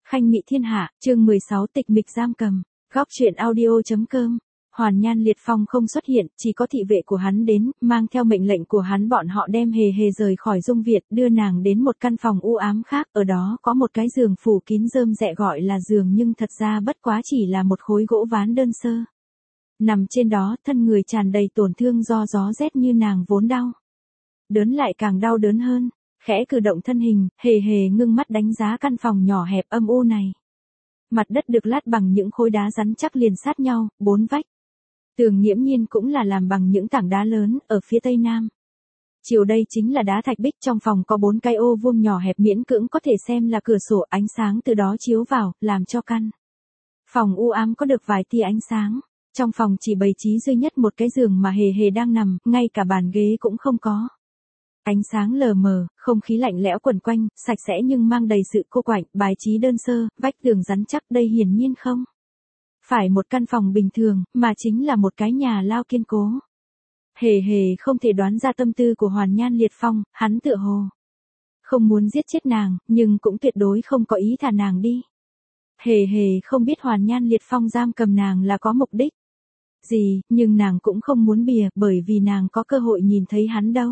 Khanh Mị Thiên Hạ, chương 16 tịch mịch giam cầm. Góc truyện audio.com. Hoàn Nhan Liệt Phong không xuất hiện, chỉ có thị vệ của hắn đến, mang theo mệnh lệnh của hắn bọn họ đem Hề Hề rời khỏi Dung Việt, đưa nàng đến một căn phòng u ám khác, ở đó có một cái giường phủ kín rơm rẹ gọi là giường nhưng thật ra bất quá chỉ là một khối gỗ ván đơn sơ. Nằm trên đó, thân người tràn đầy tổn thương do gió rét như nàng vốn đau. Đớn lại càng đau đớn hơn, khẽ cử động thân hình, Hề Hề ngưng mắt đánh giá căn phòng nhỏ hẹp âm u này. Mặt đất được lát bằng những khối đá rắn chắc liền sát nhau, 4 vách. Tường nghiễm nhiên cũng là làm bằng những tảng đá lớn, ở phía tây nam. Chiều đây chính là đá thạch bích, trong phòng có 4 cái ô vuông nhỏ hẹp miễn cưỡng có thể xem là cửa sổ, ánh sáng từ đó chiếu vào, làm cho căn phòng u ám có được vài tia ánh sáng. Trong phòng chỉ bày trí duy nhất một cái giường mà Hề Hề đang nằm, ngay cả bàn ghế cũng không có. Ánh sáng lờ mờ, không khí lạnh lẽo quẩn quanh, sạch sẽ nhưng mang đầy sự cô quạnh, bài trí đơn sơ, vách tường rắn chắc, đây hiển nhiên không phải một căn phòng bình thường, mà chính là một cái nhà lao kiên cố. Hề Hề không thể đoán ra tâm tư của Hoàn Nhan Liệt Phong, hắn tựa hồ không muốn giết chết nàng, nhưng cũng tuyệt đối không có ý thả nàng đi. Hề Hề không biết Hoàn Nhan Liệt Phong giam cầm nàng là có mục đích gì, nhưng nàng cũng không muốn bìa, bởi vì nàng có cơ hội nhìn thấy hắn đâu.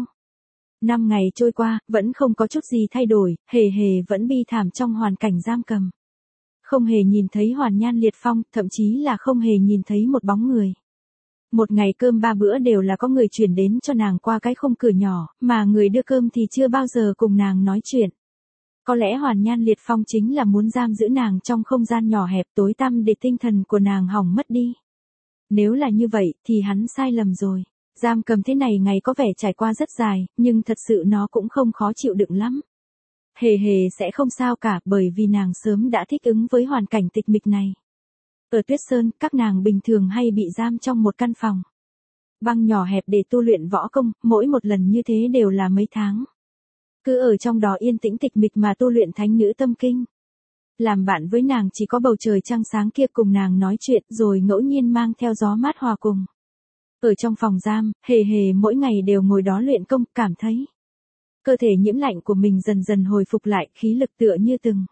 5 ngày trôi qua, vẫn không có chút gì thay đổi, Hề Hề vẫn bi thảm trong hoàn cảnh giam cầm. Không hề nhìn thấy Hoàn Nhan Liệt Phong, thậm chí là không hề nhìn thấy một bóng người. Một ngày cơm 3 bữa đều là có người chuyển đến cho nàng qua cái khung cửa nhỏ, mà người đưa cơm thì chưa bao giờ cùng nàng nói chuyện. Có lẽ Hoàn Nhan Liệt Phong chính là muốn giam giữ nàng trong không gian nhỏ hẹp tối tăm để tinh thần của nàng hỏng mất đi. Nếu là như vậy, thì hắn sai lầm rồi. Giam cầm thế này ngày có vẻ trải qua rất dài, nhưng thật sự nó cũng không khó chịu đựng lắm. Hề Hề sẽ không sao cả, bởi vì nàng sớm đã thích ứng với hoàn cảnh tịch mịch này. Ở Tuyết Sơn, các nàng bình thường hay bị giam trong một căn phòng băng nhỏ hẹp để tu luyện võ công, mỗi một lần như thế đều là mấy tháng. Cứ ở trong đó yên tĩnh tịch mịch mà tu luyện thánh nữ tâm kinh. Làm bạn với nàng chỉ có bầu trời trăng sáng kia cùng nàng nói chuyện, rồi ngẫu nhiên mang theo gió mát hòa cùng. Ở trong phòng giam, Hề Hề mỗi ngày đều ngồi đó luyện công, cảm thấy cơ thể nhiễm lạnh của mình dần dần hồi phục lại, khí lực tựa như từng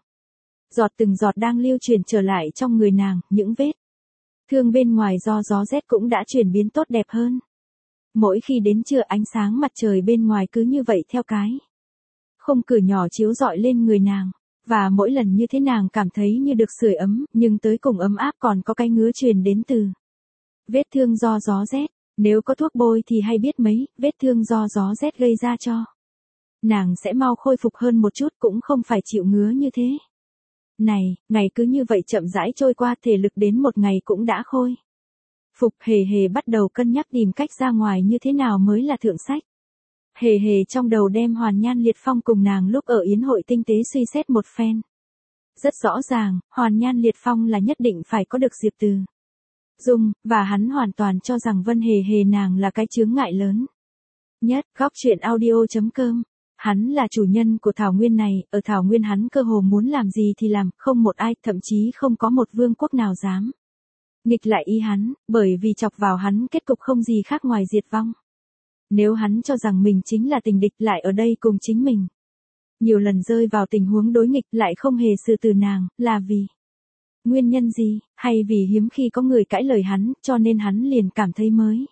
giọt đang lưu truyền trở lại trong người nàng, những vết thương bên ngoài do gió rét cũng đã chuyển biến tốt đẹp hơn. Mỗi khi đến trưa, ánh sáng mặt trời bên ngoài cứ như vậy theo cái khung cửa nhỏ chiếu rọi lên người nàng, và mỗi lần như thế nàng cảm thấy như được sưởi ấm, nhưng tới cùng ấm áp còn có cái ngứa truyền đến từ vết thương do gió rét. Nếu có thuốc bôi thì hay biết mấy, vết thương do gió rét gây ra cho nàng sẽ mau khôi phục hơn một chút, cũng không phải chịu ngứa như thế. Này, ngày cứ như vậy chậm rãi trôi qua, thể lực đến một ngày cũng đã khôi phục. Hề Hề bắt đầu cân nhắc tìm cách ra ngoài như thế nào mới là thượng sách. Hề Hề trong đầu đem Hoàn Nhan Liệt Phong cùng nàng lúc ở yến hội tinh tế suy xét một phen. Rất rõ ràng, Hoàn Nhan Liệt Phong là nhất định phải có được Diệp Từ Dung, và hắn hoàn toàn cho rằng Vân Hề Hề nàng là cái chướng ngại lớn nhất. Góc truyện audio.com. Hắn là chủ nhân của thảo nguyên này, ở thảo nguyên hắn cơ hồ muốn làm gì thì làm, không một ai, thậm chí không có một vương quốc nào dám nghịch lại ý hắn, bởi vì chọc vào hắn kết cục không gì khác ngoài diệt vong. Nếu hắn cho rằng mình chính là tình địch, lại ở đây cùng chính mình nhiều lần rơi vào tình huống đối nghịch, lại không hề xử từ nàng, là vì nguyên nhân gì, hay vì hiếm khi có người cãi lời hắn, cho nên hắn liền cảm thấy mới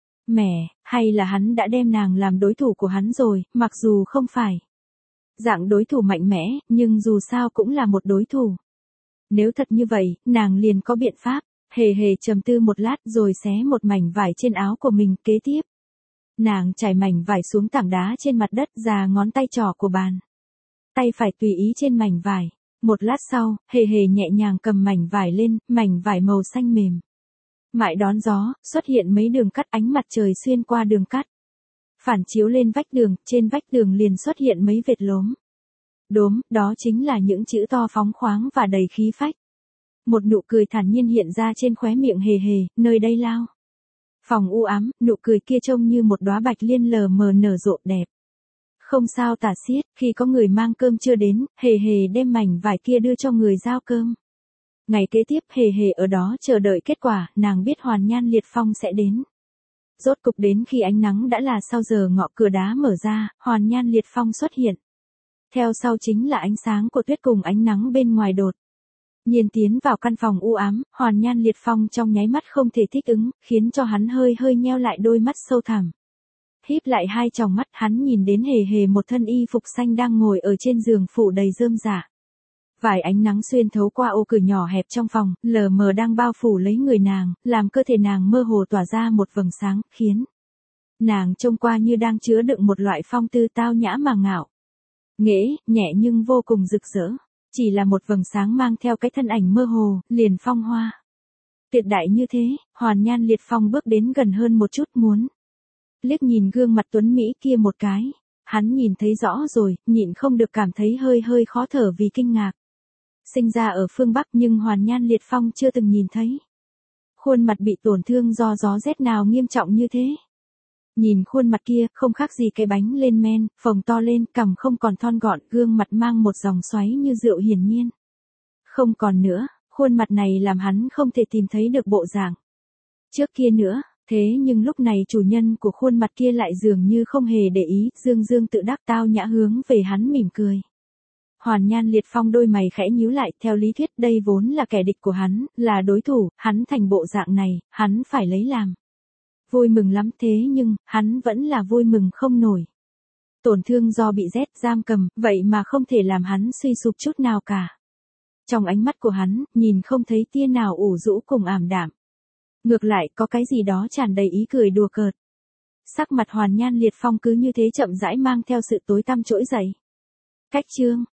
mẻ, hay là hắn đã đem nàng làm đối thủ của hắn rồi, mặc dù không phải dạng đối thủ mạnh mẽ, nhưng dù sao cũng là một đối thủ. Nếu thật như vậy, nàng liền có biện pháp. Hề Hề trầm tư một lát rồi xé một mảnh vải trên áo của mình, kế tiếp nàng trải mảnh vải xuống tảng đá trên mặt đất, già ngón tay trỏ của bàn tay phải tùy ý trên mảnh vải. Một lát sau, Hề Hề nhẹ nhàng cầm mảnh vải lên, mảnh vải màu xanh mềm mại đón gió, xuất hiện mấy đường cắt, ánh mặt trời xuyên qua đường cắt phản chiếu lên vách đường, trên vách tường liền xuất hiện mấy vệt lốm đốm, đó chính là những chữ to phóng khoáng và đầy khí phách. Một nụ cười thản nhiên hiện ra trên khóe miệng Hề Hề, nơi đây lao phòng u ám, nụ cười kia trông như một đóa bạch liên lờ mờ nở rộ đẹp không sao tả xiết. Khi có người mang cơm chưa đến, Hề Hề đem mảnh vải kia đưa cho người giao cơm. Ngày kế tiếp, Hề Hề ở đó chờ đợi kết quả, nàng biết Hoàn Nhan Liệt Phong sẽ đến. Rốt cục đến khi ánh nắng đã là sau giờ ngọ, cửa đá mở ra, Hoàn Nhan Liệt Phong xuất hiện. Theo sau chính là ánh sáng của tuyết cùng ánh nắng bên ngoài đột Nhiên tiến vào căn phòng u ám, Hoàn Nhan Liệt Phong trong nháy mắt không thể thích ứng, khiến cho hắn hơi hơi nheo lại đôi mắt sâu thẳm. Híp lại hai tròng mắt, hắn nhìn đến hề hề một thân y phục xanh đang ngồi ở trên giường phủ đầy rơm rả. Vài ánh nắng xuyên thấu qua ô cửa nhỏ hẹp trong phòng, lờ mờ đang bao phủ lấy người nàng, làm cơ thể nàng mơ hồ tỏa ra một vầng sáng, khiến nàng trông qua như đang chứa đựng một loại phong tư tao nhã mà ngạo nghễ, nhẹ nhưng vô cùng rực rỡ. Chỉ là một vầng sáng mang theo cái thân ảnh mơ hồ, liền phong hoa. Tuyệt đại như thế, Hoàn Nhan Liệt Phong bước đến gần hơn một chút, muốn liếc nhìn gương mặt tuấn Mỹ kia một cái. Hắn nhìn thấy rõ rồi, nhịn không được cảm thấy hơi hơi khó thở vì kinh ngạc. Sinh ra ở phương Bắc nhưng Hoàn Nhan Liệt Phong chưa từng nhìn thấy khuôn mặt bị tổn thương do gió rét nào nghiêm trọng như thế. Nhìn khuôn mặt kia, không khác gì cái bánh lên men, phồng to lên, cằm không còn thon gọn, gương mặt mang một dòng xoáy như rượu hiển nhiên. Không còn nữa, khuôn mặt này làm hắn không thể tìm thấy được bộ dạng trước kia nữa, thế nhưng lúc này chủ nhân của khuôn mặt kia lại dường như không hề để ý, dương dương tự đắc tao nhã hướng về hắn mỉm cười. Hoàn Nhan Liệt Phong đôi mày khẽ nhíu lại, theo lý thuyết đây vốn là kẻ địch của hắn, là đối thủ, hắn thành bộ dạng này, hắn phải lấy làm vui mừng lắm, thế nhưng, hắn vẫn là vui mừng không nổi. Tổn thương do bị rét giam cầm, vậy mà không thể làm hắn suy sụp chút nào cả. Trong ánh mắt của hắn, nhìn không thấy tia nào ủ rũ cùng ảm đạm. Ngược lại, có cái gì đó tràn đầy ý cười đùa cợt. Sắc mặt Hoàn Nhan Liệt Phong cứ như thế chậm rãi mang theo sự tối tăm trỗi dậy. Cách chương